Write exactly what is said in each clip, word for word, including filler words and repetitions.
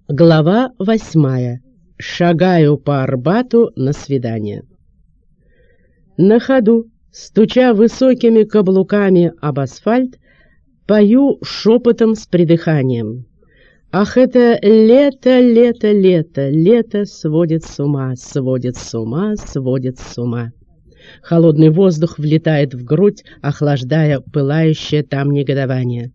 Глава восьмая. Шагаю по Арбату на свидание. На ходу, стуча высокими каблуками об асфальт, пою шепотом с придыханием. Ах, это лето, лето, лето, лето сводит с ума, сводит с ума, сводит с ума. Холодный воздух влетает в грудь, охлаждая пылающее там негодование.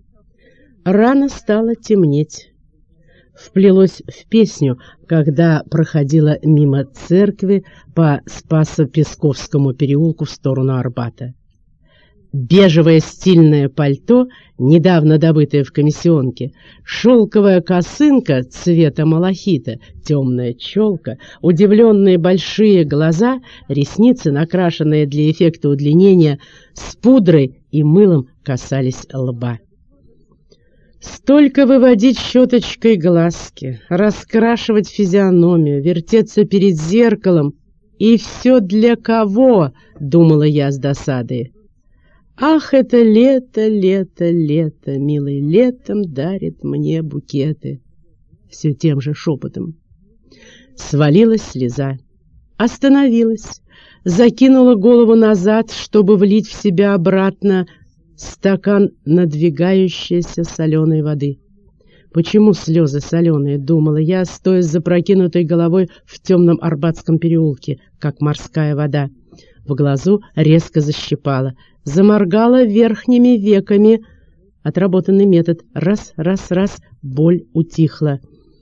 Рано стало темнеть. Вплелось в песню, когда проходила мимо церкви по Спасо-Песковскому переулку в сторону Арбата. Бежевое стильное пальто, недавно добытое в комиссионке, шелковая косынка цвета малахита, темная челка, удивленные большие глаза, ресницы, накрашенные для эффекта удлинения, с пудрой и мылом касались лба. Столько выводить щеточкой глазки, раскрашивать физиономию, вертеться перед зеркалом. И все для кого, думала я с досадой. Ах, это лето, лето, лето, милый, летом дарит мне букеты. Все тем же шепотом. Свалилась слеза, остановилась, закинула голову назад, чтобы влить в себя обратно стакан надвигающейся соленой воды. Почему слезы соленые, думала я, стоя с запрокинутой головой в темном Арбатском переулке, как морская вода. В глазу резко защипала, заморгала верхними веками. Отработанный метод. Раз, раз, раз, боль утихла.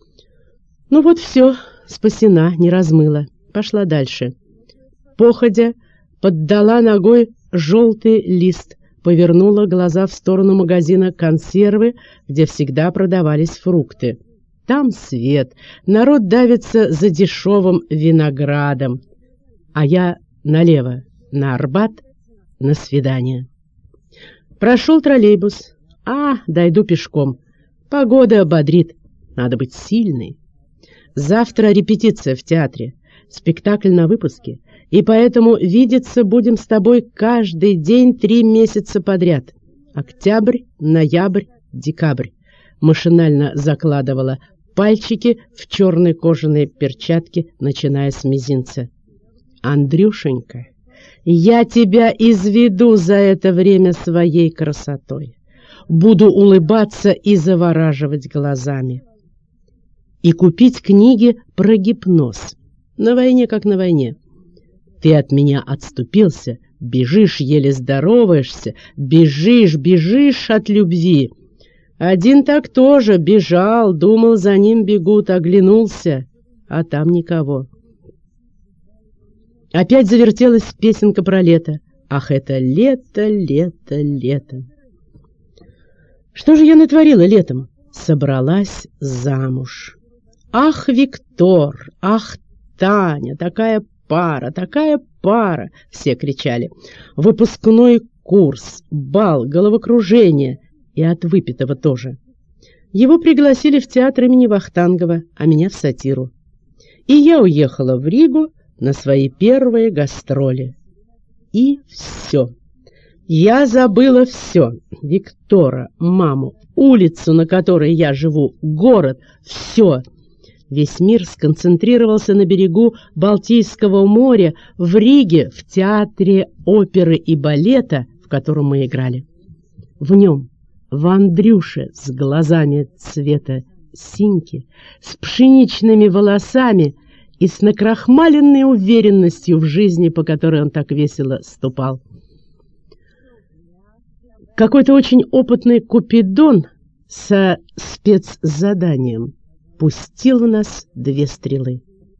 Ну вот все, спасена, не размыла. Пошла дальше. Походя, поддала ногой желтый лист, повернула глаза в сторону магазина консервы, где всегда продавались фрукты. Там свет, народ давится за дешевым виноградом. А я налево, на Арбат, на свидание. Прошел троллейбус. А, дойду пешком. Погода бодрит. Надо быть сильной. Завтра репетиция в театре. Спектакль на выпуске. И поэтому видеться будем с тобой каждый день три месяца подряд. Октябрь, ноябрь, декабрь. Машинально закладывала пальчики в черные кожаные перчатки, начиная с мизинца. Андрюшенька, я тебя изведу за это время своей красотой. Буду улыбаться и завораживать глазами. И купить книги про гипноз. На войне как на войне. Ты от меня отступился, бежишь, еле здороваешься, бежишь, бежишь от любви. Один так тоже бежал, думал, за ним бегут, оглянулся, а там никого. Опять завертелась песенка про лето. Ах, это лето, лето, лето. Что же я натворила летом? Собралась замуж. Ах, Виктор, ах, Таня, такая пара, такая пара, все кричали. Выпускной курс, бал, головокружение и от выпитого тоже. Его пригласили в театр имени Вахтангова, а меня в сатиру. И я уехала в Ригу на свои первые гастроли. И все. Я забыла все. Виктора, маму, улицу, на которой я живу, город, все. Весь мир сконцентрировался на берегу Балтийского моря, в Риге, в театре оперы и балета, в котором мы играли. В нем, в Андрюше с глазами цвета синьки, с пшеничными волосами и с накрахмаленной уверенностью в жизни, по которой он так весело ступал. Какой-то очень опытный Купидон со спецзаданием пустил в нас две стрелы.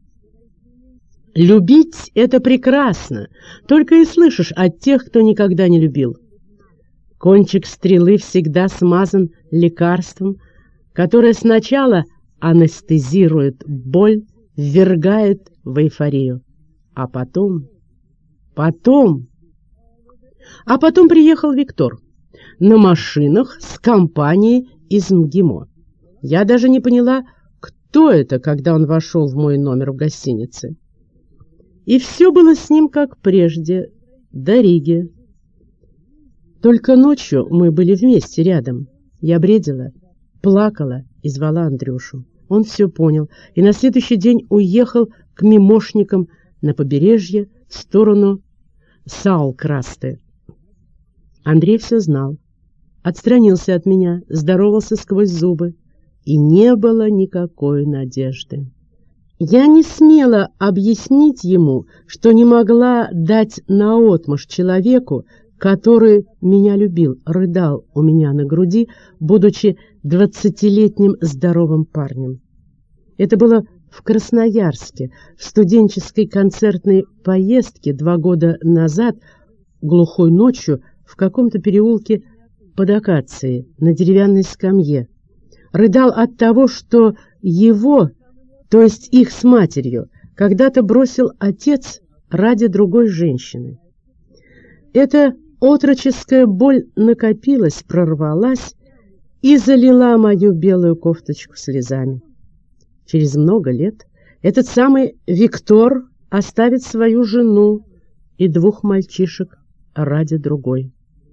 Любить — это прекрасно, только и слышишь от тех, кто никогда не любил. Кончик стрелы всегда смазан лекарством, которое сначала анестезирует боль, ввергает в эйфорию, а потом, потом... А потом приехал Виктор на машинах с компанией из МГИМО. Я даже не поняла, кто это, когда он вошел в мой номер в гостинице. И все было с ним как прежде, до Риги. Только ночью мы были вместе рядом. Я бредила, плакала и звала Андрюшу. Он все понял и на следующий день уехал к мимошникам на побережье в сторону Саулкрасты. Андрей все знал, отстранился от меня, здоровался сквозь зубы, и не было никакой надежды. Я не смела объяснить ему, что не могла дать наотмашь человеку, который меня любил, рыдал у меня на груди, будучи двадцатилетним здоровым парнем. Это было в Красноярске, в студенческой концертной поездке два года назад, глухой ночью, в каком-то переулке под акацией, на деревянной скамье. Рыдал от того, что его, то есть их с матерью, когда-то бросил отец ради другой женщины. Эта отроческая боль накопилась, прорвалась и залила мою белую кофточку слезами. Через много лет этот самый Виктор оставит свою жену и двух мальчишек ради другой.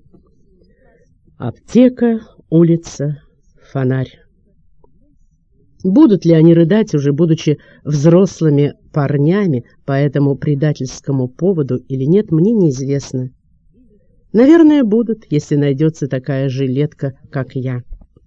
Аптека, улица, фонарь. Будут ли они рыдать, уже будучи взрослыми парнями, по этому предательскому поводу или нет, мне неизвестно. Наверное, будут, если найдется такая жилетка, как я.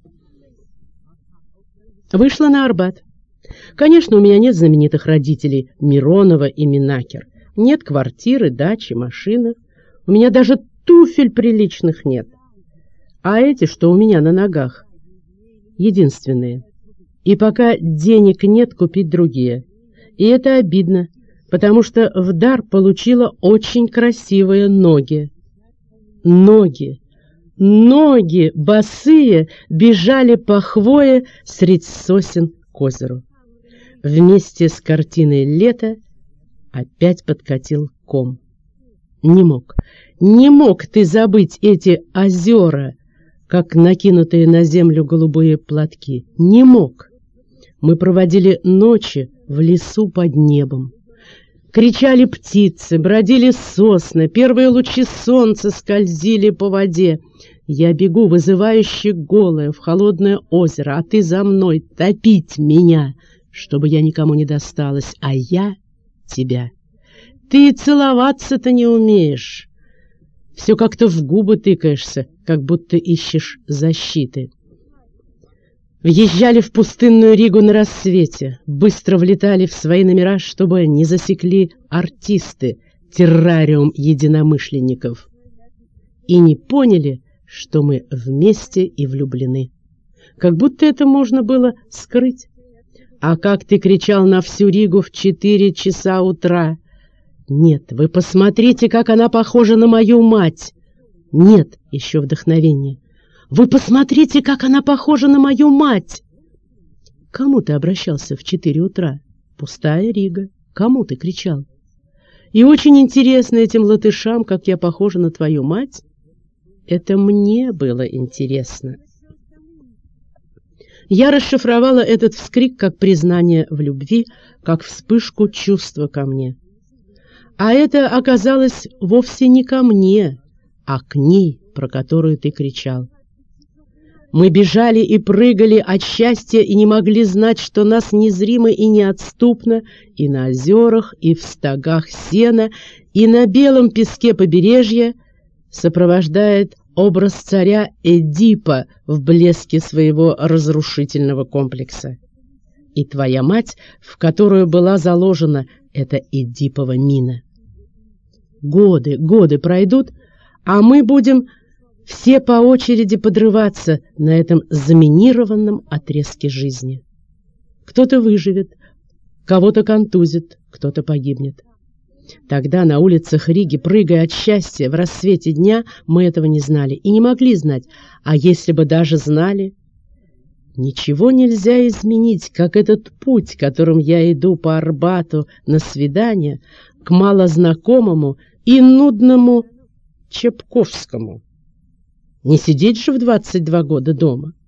Вышла на Арбат. Конечно, у меня нет знаменитых родителей Миронова и Минакер. Нет квартиры, дачи, машины. У меня даже туфель приличных нет. А эти, что у меня на ногах, единственные. И пока денег нет, купить другие. И это обидно, потому что в дар получила очень красивые ноги. Ноги, ноги босые бежали по хвое средь сосен к озеру. Вместе с картиной «Лето» опять подкатил ком. Не мог, не мог ты забыть эти озера, как накинутые на землю голубые платки. Не мог. Мы проводили ночи в лесу под небом. Кричали птицы, бродили сосны, первые лучи солнца скользили по воде. Я бегу, вызывающе голая, в холодное озеро, а ты за мной топить меня, чтобы я никому не досталась, а я тебя. Ты целоваться-то не умеешь. Все как-то в губы тыкаешься, как будто ищешь защиты. Въезжали в пустынную Ригу на рассвете, быстро влетали в свои номера, чтобы не засекли артисты, террариум единомышленников. И не поняли, что мы вместе и влюблены. Как будто это можно было скрыть. А как ты кричал на всю Ригу в четыре часа утра. Нет, вы посмотрите, как она похожа на мою мать. Нет, еще вдохновение. Вы посмотрите, как она похожа на мою мать. Кому ты обращался в четыре утра? Пустая Рига. Кому ты кричал? И очень интересно этим латышам, как я похожа на твою мать. Это мне было интересно. Я расшифровала этот вскрик как признание в любви, как вспышку чувства ко мне. А это оказалось вовсе не ко мне, а к ней, про которую ты кричал. Мы бежали и прыгали от счастья и не могли знать, что нас незримо и неотступно и на озерах, и в стогах сена, и на белом песке побережья сопровождает образ царя Эдипа в блеске своего разрушительного комплекса. И твоя мать, в которую была заложена эта Эдипова мина. Годы, годы пройдут, а мы будем все по очереди подрываться на этом заминированном отрезке жизни. Кто-то выживет, кого-то контузит, кто-то погибнет. Тогда на улицах Риги, прыгая от счастья в рассвете дня, мы этого не знали и не могли знать. А если бы даже знали, ничего нельзя изменить, как этот путь, которым я иду по Арбату на свидание к малознакомому и нудному Чепковскому. Не сидеть же в двадцать два года дома.